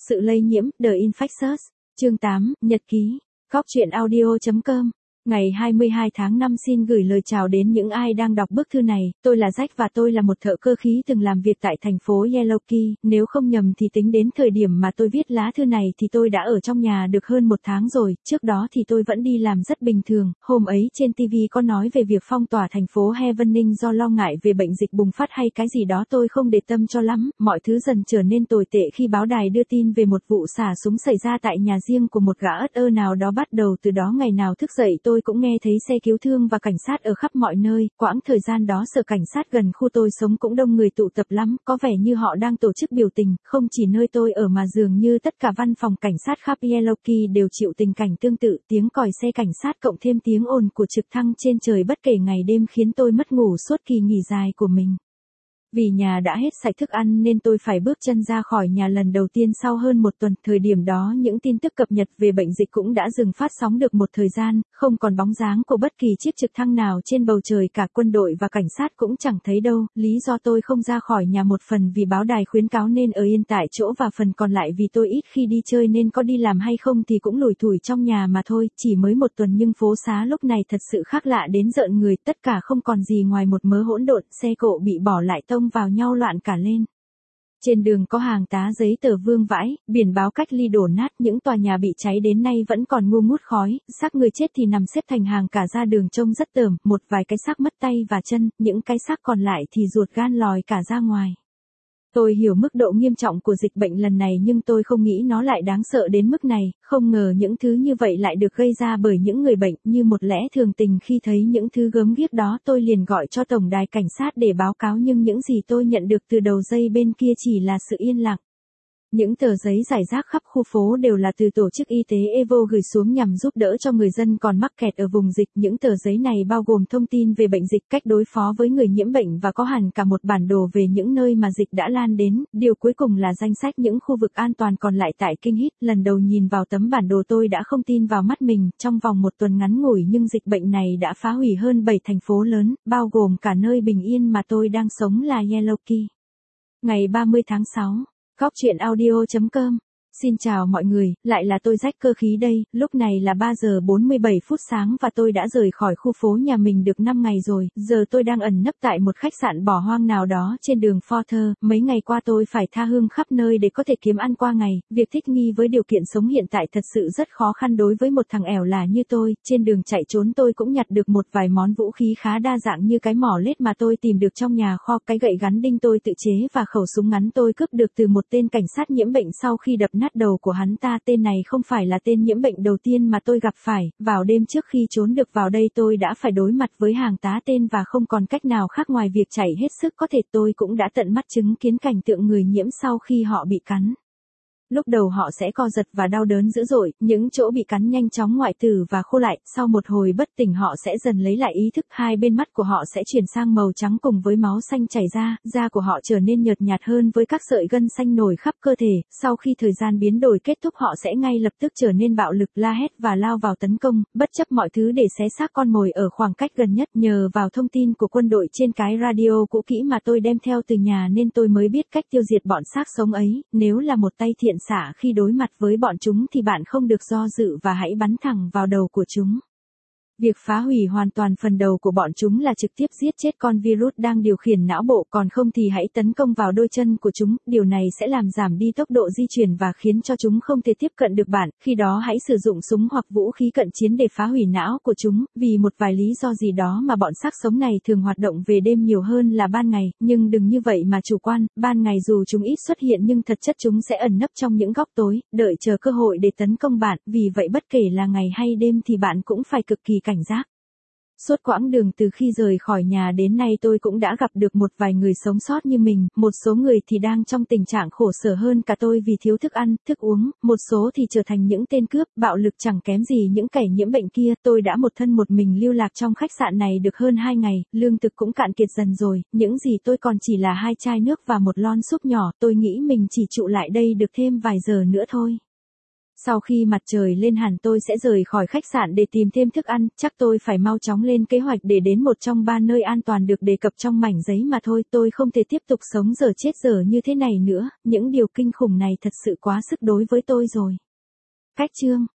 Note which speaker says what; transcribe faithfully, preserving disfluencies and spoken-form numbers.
Speaker 1: Sự lây nhiễm, The Infectious. Chương tám, Nhật ký. Góc truyện audio chấm com. Ngày hai mươi hai tháng năm xin gửi lời chào đến những ai đang đọc bức thư này, tôi là Jack và tôi là một thợ cơ khí từng làm việc tại thành phố Yellow Key, nếu không nhầm thì tính đến thời điểm mà tôi viết lá thư này thì tôi đã ở trong nhà được hơn một tháng rồi, trước đó thì tôi vẫn đi làm rất bình thường, hôm ấy trên ti vi có nói về việc phong tỏa thành phố Heavening do lo ngại về bệnh dịch bùng phát hay cái gì đó tôi không để tâm cho lắm, mọi thứ dần trở nên tồi tệ khi báo đài đưa tin về một vụ xả súng xảy ra tại nhà riêng của một gã ất ơ nào đó bắt đầu từ đó ngày nào thức dậy tôi Tôi cũng nghe thấy xe cứu thương và cảnh sát ở khắp mọi nơi, quãng thời gian đó sở cảnh sát gần khu tôi sống cũng đông người tụ tập lắm, có vẻ như họ đang tổ chức biểu tình, không chỉ nơi tôi ở mà dường như tất cả văn phòng cảnh sát khắp Yellow Key đều chịu tình cảnh tương tự, tiếng còi xe cảnh sát cộng thêm tiếng ồn của trực thăng trên trời bất kể ngày đêm khiến tôi mất ngủ suốt kỳ nghỉ dài của mình. Vì nhà đã hết sạch thức ăn nên tôi phải bước chân ra khỏi nhà lần đầu tiên sau hơn một tuần. Thời điểm đó những tin tức cập nhật về bệnh dịch cũng đã dừng phát sóng được một thời gian, không còn bóng dáng của bất kỳ chiếc trực thăng nào trên bầu trời, cả quân đội và cảnh sát cũng chẳng thấy đâu. Lý do tôi không ra khỏi nhà một phần vì báo đài khuyến cáo nên ở yên tại chỗ và phần còn lại vì tôi ít khi đi chơi nên có đi làm hay không thì cũng lủi thủi trong nhà mà thôi. Chỉ mới một tuần nhưng phố xá lúc này thật sự khác lạ đến rợn người, tất cả không còn gì ngoài một mớ hỗn độn, xe cộ bị bỏ lại tông vào nhau loạn cả lên. Trên đường có hàng tá giấy tờ vương vãi, biển báo cách ly đổ nát, những tòa nhà bị cháy đến nay vẫn còn ngu ngút khói, xác người chết thì nằm xếp thành hàng cả ra đường trông rất tởm, một vài cái xác mất tay và chân, những cái xác còn lại thì ruột gan lòi cả ra ngoài. Tôi hiểu mức độ nghiêm trọng của dịch bệnh lần này nhưng tôi không nghĩ nó lại đáng sợ đến mức này, không ngờ những thứ như vậy lại được gây ra bởi những người bệnh. Như một lẽ thường tình khi thấy những thứ gớm ghiếc đó tôi liền gọi cho tổng đài cảnh sát để báo cáo nhưng những gì tôi nhận được từ đầu dây bên kia chỉ là sự yên lặng. Những tờ giấy rải rác khắp khu phố đều là từ tổ chức y tế Evo gửi xuống nhằm giúp đỡ cho người dân còn mắc kẹt ở vùng dịch. Những tờ giấy này bao gồm thông tin về bệnh dịch, cách đối phó với người nhiễm bệnh và có hẳn cả một bản đồ về những nơi mà dịch đã lan đến. Điều cuối cùng là danh sách những khu vực an toàn còn lại tại Kinh Hít. Lần đầu nhìn vào tấm bản đồ tôi đã không tin vào mắt mình, trong vòng một tuần ngắn ngủi nhưng dịch bệnh này đã phá hủy hơn bảy thành phố lớn, bao gồm cả nơi bình yên mà tôi đang sống là Yellow Key. Ngày ba mươi tháng sáu. Góc truyện audio chấm com. Xin chào mọi người, lại là tôi Jack cơ khí đây, lúc này là ba giờ bốn mươi bảy phút sáng và tôi đã rời khỏi khu phố nhà mình được năm ngày rồi, giờ tôi đang ẩn nấp tại một khách sạn bỏ hoang nào đó trên đường Porter. Mấy ngày qua tôi phải tha hương khắp nơi để có thể kiếm ăn qua ngày, việc thích nghi với điều kiện sống hiện tại thật sự rất khó khăn đối với một thằng ẻo lả như tôi. Trên đường chạy trốn tôi cũng nhặt được một vài món vũ khí khá đa dạng như cái mỏ lết mà tôi tìm được trong nhà kho, cái gậy gắn đinh tôi tự chế và khẩu súng ngắn tôi cướp được từ một tên cảnh sát nhiễm bệnh sau khi đập nát đầu của hắn ta. Tên này không phải là tên nhiễm bệnh đầu tiên mà tôi gặp phải, vào đêm trước khi trốn được vào đây tôi đã phải đối mặt với hàng tá tên và không còn cách nào khác ngoài việc chạy hết sức có thể. Tôi cũng đã tận mắt chứng kiến cảnh tượng người nhiễm sau khi họ bị cắn. Lúc đầu họ sẽ co giật và đau đớn dữ dội, những chỗ bị cắn nhanh chóng ngoại tử và khô lại, sau một hồi bất tỉnh họ sẽ dần lấy lại ý thức, hai bên mắt của họ sẽ chuyển sang màu trắng cùng với máu xanh chảy ra, da của họ trở nên nhợt nhạt hơn với các sợi gân xanh nổi khắp cơ thể, sau khi thời gian biến đổi kết thúc họ sẽ ngay lập tức trở nên bạo lực, la hét và lao vào tấn công, bất chấp mọi thứ để xé xác con mồi ở khoảng cách gần nhất. Nhờ vào thông tin của quân đội trên cái radio cũ kỹ mà tôi đem theo từ nhà nên tôi mới biết cách tiêu diệt bọn xác sống ấy. Nếu là một tay thiện xạ khi đối mặt với bọn chúng thì bạn không được do dự và hãy bắn thẳng vào đầu của chúng. Việc phá hủy hoàn toàn phần đầu của bọn chúng là trực tiếp giết chết con virus đang điều khiển não bộ, còn không thì hãy tấn công vào đôi chân của chúng, điều này sẽ làm giảm đi tốc độ di chuyển và khiến cho chúng không thể tiếp cận được bạn, khi đó hãy sử dụng súng hoặc vũ khí cận chiến để phá hủy não của chúng. Vì một vài lý do gì đó mà bọn xác sống này thường hoạt động về đêm nhiều hơn là ban ngày, nhưng đừng như vậy mà chủ quan, ban ngày dù chúng ít xuất hiện nhưng thật chất chúng sẽ ẩn nấp trong những góc tối, đợi chờ cơ hội để tấn công bạn, vì vậy bất kể là ngày hay đêm thì bạn cũng phải cực kỳ cảnh giác. Suốt quãng đường từ khi rời khỏi nhà đến nay tôi cũng đã gặp được một vài người sống sót như mình, một số người thì đang trong tình trạng khổ sở hơn cả tôi vì thiếu thức ăn, thức uống, một số thì trở thành những tên cướp, bạo lực chẳng kém gì những kẻ nhiễm bệnh kia. Tôi đã một thân một mình lưu lạc trong khách sạn này được hơn hai ngày, lương thực cũng cạn kiệt dần rồi, những gì tôi còn chỉ là hai chai nước và một lon súp nhỏ, tôi nghĩ mình chỉ trụ lại đây được thêm vài giờ nữa thôi. Sau khi mặt trời lên hẳn tôi sẽ rời khỏi khách sạn để tìm thêm thức ăn, chắc tôi phải mau chóng lên kế hoạch để đến một trong ba nơi an toàn được đề cập trong mảnh giấy mà thôi, tôi không thể tiếp tục sống dở chết dở như thế này nữa, những điều kinh khủng này thật sự quá sức đối với tôi rồi. Cách chương